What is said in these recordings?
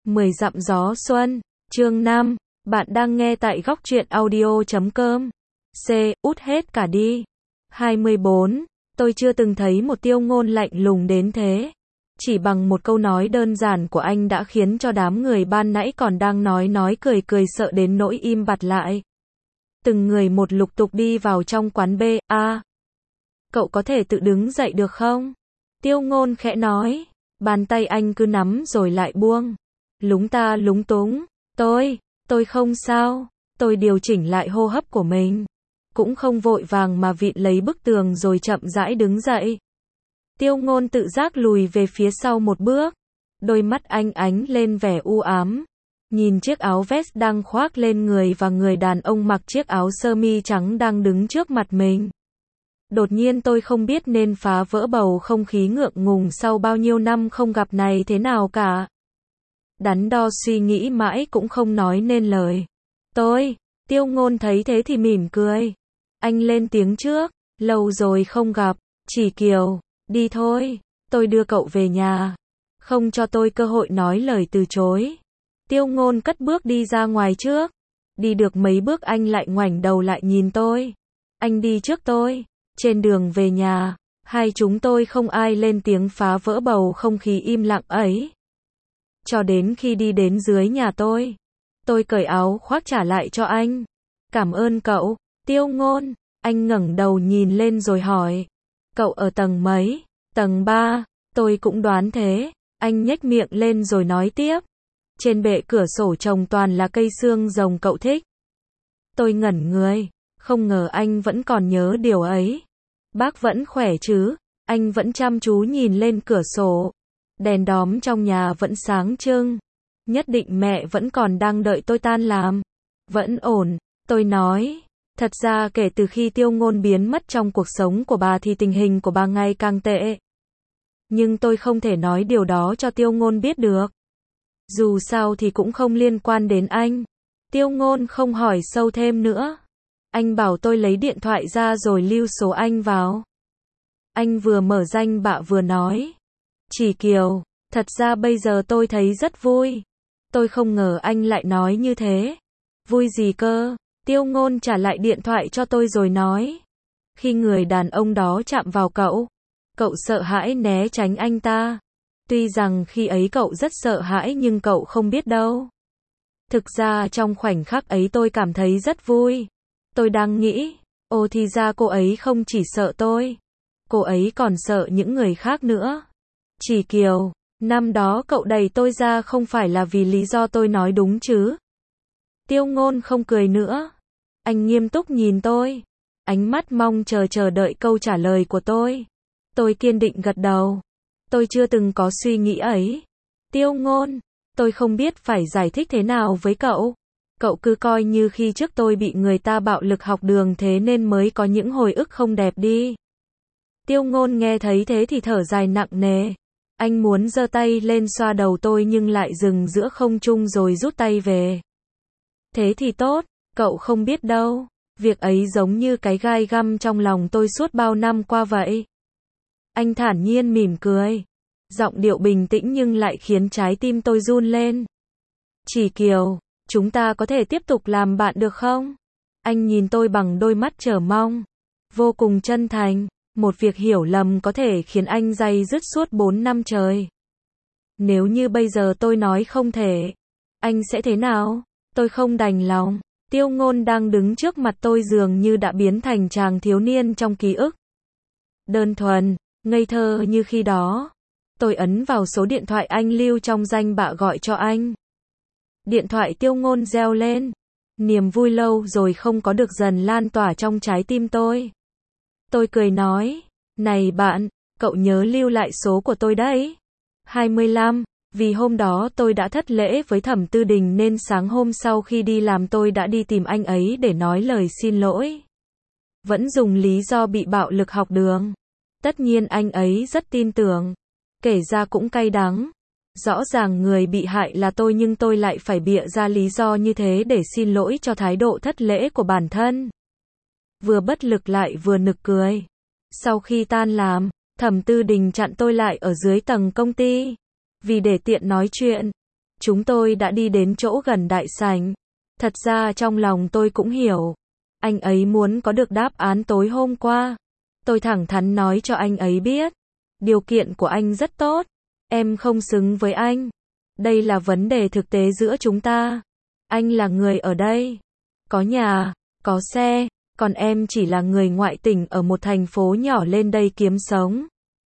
10 dặm gió xuân, chương 5, bạn đang nghe tại góc truyện audio.com. C, út hết cả đi. 24, tôi chưa từng thấy một Tiêu Ngôn lạnh lùng đến thế. Chỉ bằng một câu nói đơn giản của anh đã khiến cho đám người ban nãy còn đang nói cười cười sợ đến nỗi im bặt lại. Từng người một lục tục đi vào trong quán B. Cậu có thể tự đứng dậy được không? Tiêu Ngôn khẽ nói. Bàn tay anh cứ nắm rồi lại buông. Lúng ta lúng túng. Tôi không sao. Tôi điều chỉnh lại hô hấp của mình. Cũng không vội vàng mà vịn lấy bức tường rồi chậm rãi đứng dậy. Tiêu Ngôn tự giác lùi về phía sau một bước. Đôi mắt anh ánh lên vẻ u ám. Nhìn chiếc áo vest đang khoác lên người và người đàn ông mặc chiếc áo sơ mi trắng đang đứng trước mặt mình. Đột nhiên tôi không biết nên phá vỡ bầu không khí ngượng ngùng sau bao nhiêu năm không gặp này thế nào cả. Đắn đo suy nghĩ mãi cũng không nói nên lời. Tiêu Ngôn thấy thế thì mỉm cười. Anh lên tiếng trước, lâu rồi không gặp, Chỉ Kiều, đi thôi, tôi đưa cậu về nhà. Không cho tôi cơ hội nói lời từ chối. Tiêu Ngôn cất bước đi ra ngoài trước. Đi được mấy bước anh lại ngoảnh đầu lại nhìn tôi. Anh đi trước tôi. Trên đường về nhà, hai chúng tôi không ai lên tiếng phá vỡ bầu không khí im lặng ấy. Cho đến khi đi đến dưới nhà tôi cởi áo khoác trả lại cho anh. Cảm ơn cậu, Tiêu Ngôn. Anh ngẩng đầu nhìn lên rồi hỏi. Cậu ở tầng mấy? Tầng 3, tôi cũng đoán thế. Anh nhếch miệng lên rồi nói tiếp. Trên bệ cửa sổ trồng toàn là cây xương rồng cậu thích. Tôi ngẩn người, không ngờ anh vẫn còn nhớ điều ấy. Bác vẫn khỏe chứ? Anh vẫn chăm chú nhìn lên cửa sổ. Đèn đóm trong nhà vẫn sáng trưng. Nhất định mẹ vẫn còn đang đợi tôi tan làm. Vẫn ổn, tôi nói. Thật ra kể từ khi Tiêu Ngôn biến mất trong cuộc sống của bà thì tình hình của bà ngày càng tệ. Nhưng tôi không thể nói điều đó cho Tiêu Ngôn biết được. Dù sao thì cũng không liên quan đến anh. Tiêu Ngôn không hỏi sâu thêm nữa. Anh bảo tôi lấy điện thoại ra rồi lưu số anh vào. Anh vừa mở danh bạ vừa nói. Chỉ Kiều, thật ra bây giờ tôi thấy rất vui. Tôi không ngờ anh lại nói như thế. Vui gì cơ? Tiêu Ngôn trả lại điện thoại cho tôi rồi nói. Khi người đàn ông đó chạm vào cậu sợ hãi né tránh anh ta. Tuy rằng khi ấy cậu rất sợ hãi nhưng cậu không biết đâu. Thực ra trong khoảnh khắc ấy tôi cảm thấy rất vui. Tôi đang nghĩ, thì ra cô ấy không chỉ sợ tôi. Cô ấy còn sợ những người khác nữa. Chỉ Kiều, năm đó cậu đẩy tôi ra không phải là vì lý do tôi nói đúng chứ? Tiêu Ngôn không cười nữa. Anh nghiêm túc nhìn tôi. Ánh mắt mong chờ đợi câu trả lời của tôi. Tôi kiên định gật đầu. Tôi chưa từng có suy nghĩ ấy. Tiêu Ngôn, tôi không biết phải giải thích thế nào với cậu. Cậu cứ coi như khi trước tôi bị người ta bạo lực học đường thế nên mới có những hồi ức không đẹp đi. Tiêu Ngôn nghe thấy thế thì thở dài nặng nề. Anh muốn giơ tay lên xoa đầu tôi nhưng lại dừng giữa không trung rồi rút tay về. Thế thì tốt, cậu không biết đâu. Việc ấy giống như cái gai găm trong lòng tôi suốt bao năm qua vậy. Anh thản nhiên mỉm cười. Giọng điệu bình tĩnh nhưng lại khiến trái tim tôi run lên. Chỉ Kiều, chúng ta có thể tiếp tục làm bạn được không? Anh nhìn tôi bằng đôi mắt chờ mong. Vô cùng chân thành. Một việc hiểu lầm có thể khiến anh day dứt suốt 4 năm trời. Nếu như bây giờ tôi nói không thể, anh sẽ thế nào? Tôi không đành lòng. Tiêu Ngôn đang đứng trước mặt tôi dường như đã biến thành chàng thiếu niên trong ký ức. Đơn thuần, ngây thơ như khi đó. Tôi ấn vào số điện thoại anh lưu trong danh bạ gọi cho anh. Điện thoại Tiêu Ngôn reo lên. Niềm vui lâu rồi không có được dần lan tỏa trong trái tim tôi. Tôi cười nói, này bạn, cậu nhớ lưu lại số của tôi đấy. 25, vì hôm đó tôi đã thất lễ với Thẩm Tư Đình nên sáng hôm sau khi đi làm tôi đã đi tìm anh ấy để nói lời xin lỗi. Vẫn dùng lý do bị bạo lực học đường. Tất nhiên anh ấy rất tin tưởng. Kể ra cũng cay đắng. Rõ ràng người bị hại là tôi nhưng tôi lại phải bịa ra lý do như thế để xin lỗi cho thái độ thất lễ của bản thân. Vừa bất lực lại vừa nực cười. Sau khi tan làm, Thẩm Tư Đình chặn tôi lại ở dưới tầng công ty. Vì để tiện nói chuyện, Chúng tôi đã đi đến chỗ gần đại sảnh. Thật ra trong lòng tôi cũng hiểu. Anh ấy muốn có được đáp án tối hôm qua. Tôi thẳng thắn nói cho anh ấy biết. Điều kiện của anh rất tốt. Em không xứng với anh. Đây là vấn đề thực tế giữa chúng ta. Anh là người ở đây. Có nhà, có xe. Còn em chỉ là người ngoại tỉnh ở một thành phố nhỏ lên đây kiếm sống.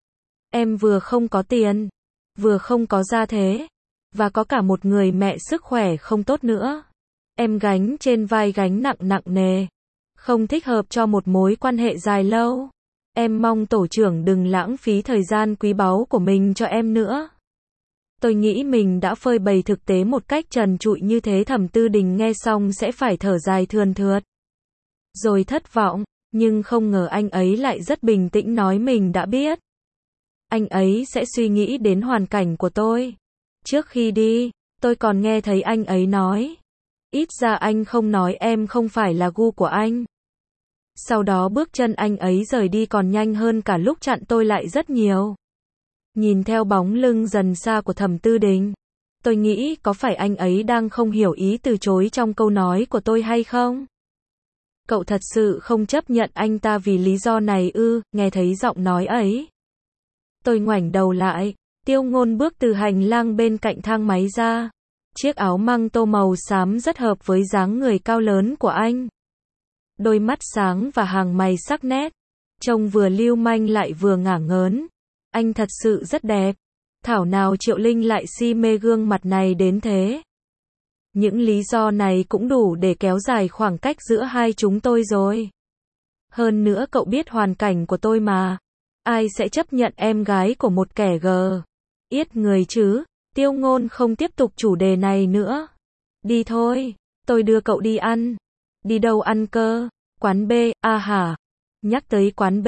Em vừa không có tiền, vừa không có gia thế, và có cả một người mẹ sức khỏe không tốt nữa. Em gánh trên vai gánh nặng nặng nề. Không thích hợp cho một mối quan hệ dài lâu. Em mong tổ trưởng đừng lãng phí thời gian quý báu của mình cho em nữa. Tôi nghĩ mình đã phơi bày thực tế một cách trần trụi như thế. Thẩm Tư Đình nghe xong sẽ phải thở dài thườn thượt. Rồi thất vọng, nhưng không ngờ anh ấy lại rất bình tĩnh nói mình đã biết. Anh ấy sẽ suy nghĩ đến hoàn cảnh của tôi. Trước khi đi, tôi còn nghe thấy anh ấy nói. Ít ra anh không nói em không phải là gu của anh. Sau đó bước chân anh ấy rời đi còn nhanh hơn cả lúc chặn tôi lại rất nhiều. Nhìn theo bóng lưng dần xa của Thẩm Tư Đình, tôi nghĩ có phải anh ấy đang không hiểu ý từ chối trong câu nói của tôi hay không? Cậu thật sự không chấp nhận anh ta vì lý do này ư? Nghe thấy giọng nói ấy. Tôi ngoảnh đầu lại, Tiêu Ngôn bước từ hành lang bên cạnh thang máy ra. Chiếc áo măng tô màu xám rất hợp với dáng người cao lớn của anh. Đôi mắt sáng và hàng mày sắc nét, trông vừa lưu manh lại vừa ngả ngớn. Anh thật sự rất đẹp. Thảo nào Triệu Linh lại si mê gương mặt này đến thế. Những lý do này cũng đủ để kéo dài khoảng cách giữa hai chúng tôi rồi. Hơn nữa cậu biết hoàn cảnh của tôi mà. Ai sẽ chấp nhận em gái của một kẻ yết người chứ? Tiêu Ngôn không tiếp tục chủ đề này nữa. Đi thôi, tôi đưa cậu đi ăn. Đi đâu ăn cơ? Quán B, hả? Nhắc tới quán B,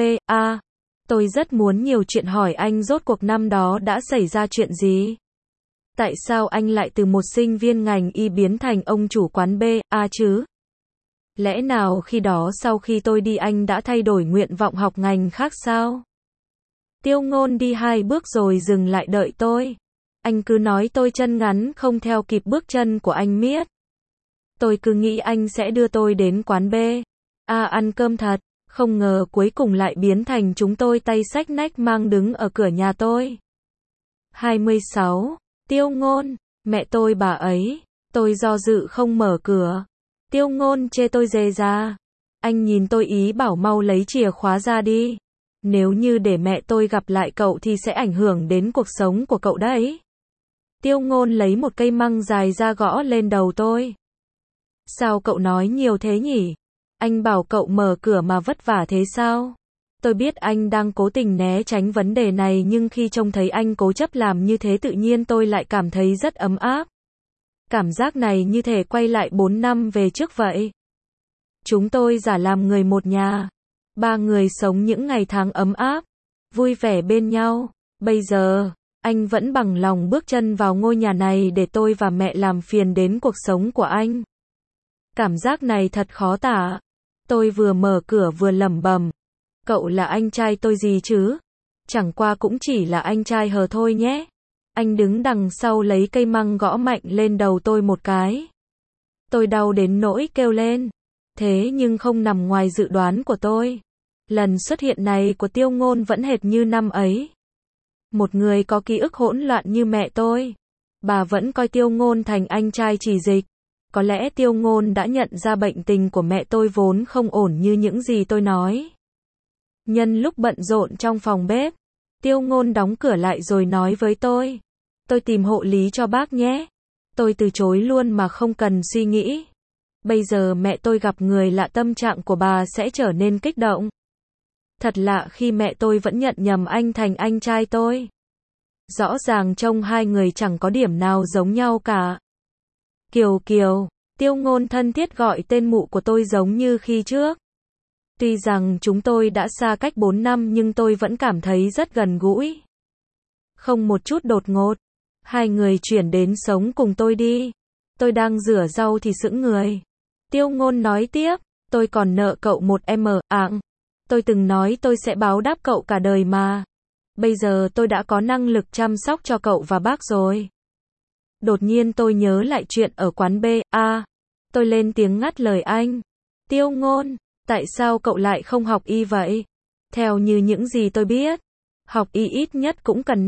tôi rất muốn nhiều chuyện hỏi anh rốt cuộc năm đó đã xảy ra chuyện gì? Tại sao anh lại từ một sinh viên ngành y biến thành ông chủ quán B, chứ? Lẽ nào khi đó sau khi tôi đi anh đã thay đổi nguyện vọng học ngành khác sao? Tiêu Ngôn đi 2 bước rồi dừng lại đợi tôi. Anh cứ nói tôi chân ngắn không theo kịp bước chân của anh miết. Tôi cứ nghĩ anh sẽ đưa tôi đến quán B, ăn cơm thật. Không ngờ cuối cùng lại biến thành chúng tôi tay xách nách mang đứng ở cửa nhà tôi. 26. Tiêu Ngôn, mẹ tôi bà ấy. Tôi do dự không mở cửa. Tiêu Ngôn chê tôi dề ra. Anh nhìn tôi ý bảo mau lấy chìa khóa ra đi. Nếu như để mẹ tôi gặp lại cậu thì sẽ ảnh hưởng đến cuộc sống của cậu đấy. Tiêu Ngôn lấy một cây măng dài ra gõ lên đầu tôi. Sao cậu nói nhiều thế nhỉ? Anh bảo cậu mở cửa mà vất vả thế sao? Tôi biết anh đang cố tình né tránh vấn đề này nhưng khi trông thấy anh cố chấp làm như thế tự nhiên tôi lại cảm thấy rất ấm áp. Cảm giác này như thể quay lại 4 năm về trước vậy. Chúng tôi giả làm người một nhà. 3 người sống những ngày tháng ấm áp, vui vẻ bên nhau. Bây giờ, anh vẫn bằng lòng bước chân vào ngôi nhà này để tôi và mẹ làm phiền đến cuộc sống của anh. Cảm giác này thật khó tả. Tôi vừa mở cửa vừa lẩm bẩm. Cậu là anh trai tôi gì chứ? Chẳng qua cũng chỉ là anh trai hờ thôi nhé. Anh đứng đằng sau lấy cây măng gõ mạnh lên đầu tôi một cái. Tôi đau đến nỗi kêu lên. Thế nhưng không nằm ngoài dự đoán của tôi. Lần xuất hiện này của Tiêu Ngôn vẫn hệt như năm ấy. Một người có ký ức hỗn loạn như mẹ tôi. Bà vẫn coi Tiêu Ngôn thành anh trai chỉ dịch. Có lẽ Tiêu Ngôn đã nhận ra bệnh tình của mẹ tôi vốn không ổn như những gì tôi nói. Nhân lúc bận rộn trong phòng bếp, Tiêu Ngôn đóng cửa lại rồi nói với tôi. Tôi tìm hộ lý cho bác nhé. Tôi từ chối luôn mà không cần suy nghĩ. Bây giờ mẹ tôi gặp người lạ tâm trạng của bà sẽ trở nên kích động. Thật lạ khi mẹ tôi vẫn nhận nhầm anh thành anh trai tôi. Rõ ràng trông hai người chẳng có điểm nào giống nhau cả. Kiều Kiều, Tiêu Ngôn thân thiết gọi tên mụ của tôi giống như khi trước. Tuy rằng chúng tôi đã xa cách 4 năm nhưng tôi vẫn cảm thấy rất gần gũi. Không một chút đột ngột. Hai người chuyển đến sống cùng tôi đi. Tôi đang rửa rau thì sững người. Tiêu Ngôn nói tiếp, tôi còn nợ cậu một ạng. Tôi từng nói tôi sẽ báo đáp cậu cả đời mà. Bây giờ tôi đã có năng lực chăm sóc cho cậu và bác rồi. Đột nhiên tôi nhớ lại chuyện ở quán B, tôi lên tiếng ngắt lời anh. Tiêu Ngôn, tại sao cậu lại không học y vậy? Theo như những gì tôi biết, học y ít nhất cũng cần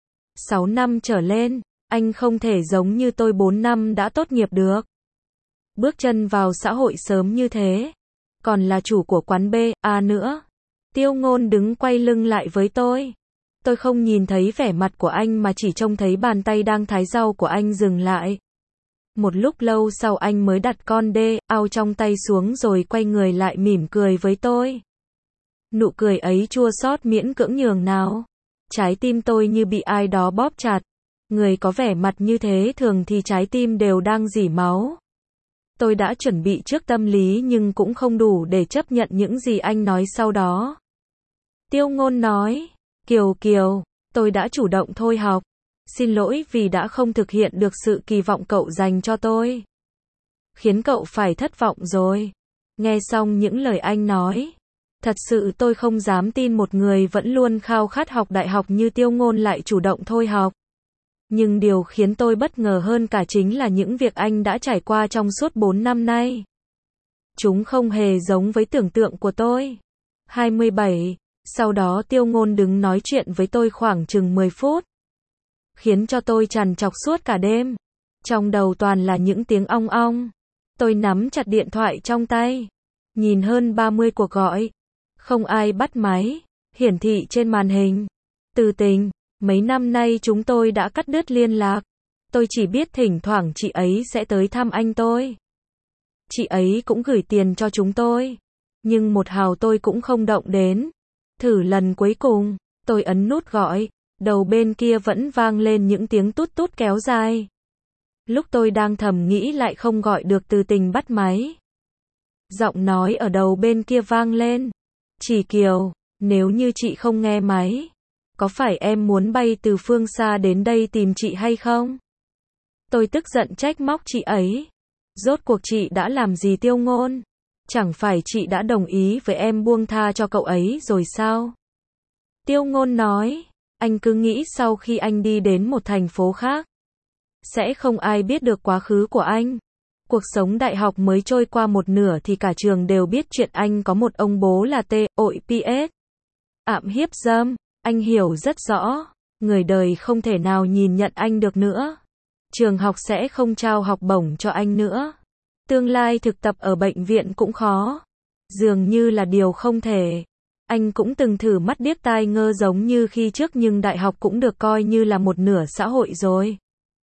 6 năm trở lên, anh không thể giống như tôi 4 năm đã tốt nghiệp được. Bước chân vào xã hội sớm như thế, còn là chủ của quán B, nữa. Tiêu Ngôn đứng quay lưng lại với tôi. Tôi không nhìn thấy vẻ mặt của anh mà chỉ trông thấy bàn tay đang thái rau của anh dừng lại. Một lúc lâu sau anh mới đặt con ao trong tay xuống rồi quay người lại mỉm cười với tôi. Nụ cười ấy chua xót miễn cưỡng nhường nào. Trái tim tôi như bị ai đó bóp chặt. Người có vẻ mặt như thế thường thì trái tim đều đang rỉ máu. Tôi đã chuẩn bị trước tâm lý nhưng cũng không đủ để chấp nhận những gì anh nói sau đó. Tiêu Ngôn nói, Kiều, tôi đã chủ động thôi học. Xin lỗi vì đã không thực hiện được sự kỳ vọng cậu dành cho tôi. Khiến cậu phải thất vọng rồi. Nghe xong những lời anh nói, thật sự tôi không dám tin một người vẫn luôn khao khát học đại học như Tiêu Ngôn lại chủ động thôi học. Nhưng điều khiến tôi bất ngờ hơn cả chính là những việc anh đã trải qua trong suốt 4 năm nay. Chúng không hề giống với tưởng tượng của tôi. 27. Sau đó Tiêu Ngôn đứng nói chuyện với tôi khoảng chừng 10 phút. Khiến cho tôi trằn trọc suốt cả đêm. Trong đầu toàn là những tiếng ong ong. Tôi nắm chặt điện thoại trong tay. Nhìn hơn 30 cuộc gọi. Không ai bắt máy. Hiển thị trên màn hình. Từ Tình, mấy năm nay chúng tôi đã cắt đứt liên lạc. Tôi chỉ biết thỉnh thoảng chị ấy sẽ tới thăm anh tôi. Chị ấy cũng gửi tiền cho chúng tôi. Nhưng một hào tôi cũng không động đến. Thử lần cuối cùng, tôi ấn nút gọi. Đầu bên kia vẫn vang lên những tiếng tút tút kéo dài. Lúc tôi đang thầm nghĩ lại không gọi được Từ Tình bắt máy. Giọng nói ở đầu bên kia vang lên. Chỉ Kiều, nếu như chị không nghe máy, có phải em muốn bay từ phương xa đến đây tìm chị hay không? Tôi tức giận trách móc chị ấy. Rốt cuộc chị đã làm gì Tiêu Ngôn? Chẳng phải chị đã đồng ý với em buông tha cho cậu ấy rồi sao? Tiêu Ngôn nói, anh cứ nghĩ sau khi anh đi đến một thành phố khác, sẽ không ai biết được quá khứ của anh. Cuộc sống đại học mới trôi qua một nửa thì cả trường đều biết chuyện anh có một ông bố là TOPS. Hiếp dâm, anh hiểu rất rõ, người đời không thể nào nhìn nhận anh được nữa. Trường học sẽ không trao học bổng cho anh nữa. Tương lai thực tập ở bệnh viện cũng khó. Dường như là điều không thể. Anh cũng từng thử mắt điếc tai ngơ giống như khi trước nhưng đại học cũng được coi như là một nửa xã hội rồi.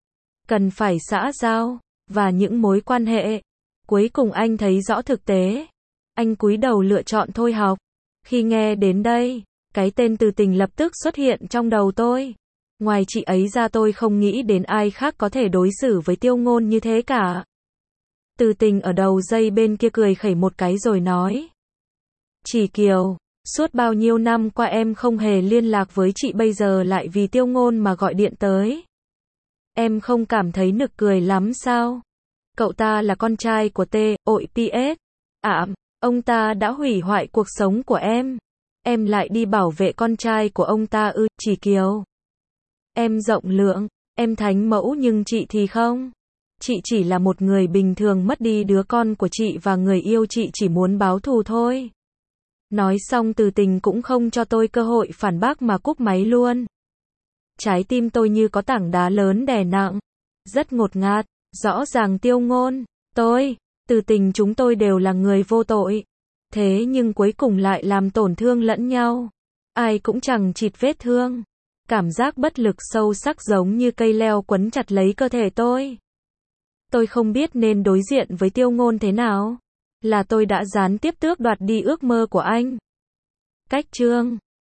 Cần phải xã giao, và những mối quan hệ. Cuối cùng anh thấy rõ thực tế. Anh cúi đầu lựa chọn thôi học. Khi nghe đến đây, cái tên Từ Tình lập tức xuất hiện trong đầu tôi. Ngoài chị ấy ra tôi không nghĩ đến ai khác có thể đối xử với Tiêu Ngôn như thế cả. Từ Tình ở đầu dây bên kia cười khẩy một cái rồi nói. Chỉ Kiều, suốt bao nhiêu năm qua em không hề liên lạc với chị bây giờ lại vì Tiêu Ngôn mà gọi điện tới. Em không cảm thấy nực cười lắm sao? Cậu ta là con trai của TOPS. Ông ta đã hủy hoại cuộc sống của em. Em lại đi bảo vệ con trai của ông ta ư? Chỉ Kiều. Em rộng lượng, em thánh mẫu nhưng chị thì không. Chị chỉ là một người bình thường mất đi đứa con của chị và người yêu chị chỉ muốn báo thù thôi. Nói xong Từ Tình cũng không cho tôi cơ hội phản bác mà cúp máy luôn. Trái tim tôi như có tảng đá lớn đè nặng. Rất ngột ngạt, rõ ràng Tiêu Ngôn, tôi, Từ Tình chúng tôi đều là người vô tội. Thế nhưng cuối cùng lại làm tổn thương lẫn nhau. Ai cũng chẳng chịt vết thương. Cảm giác bất lực sâu sắc giống như cây leo quấn chặt lấy cơ thể tôi. Tôi không biết nên đối diện với Tiêu Ngôn thế nào. Là tôi đã gián tiếp tước đoạt đi ước mơ của anh. Cách chương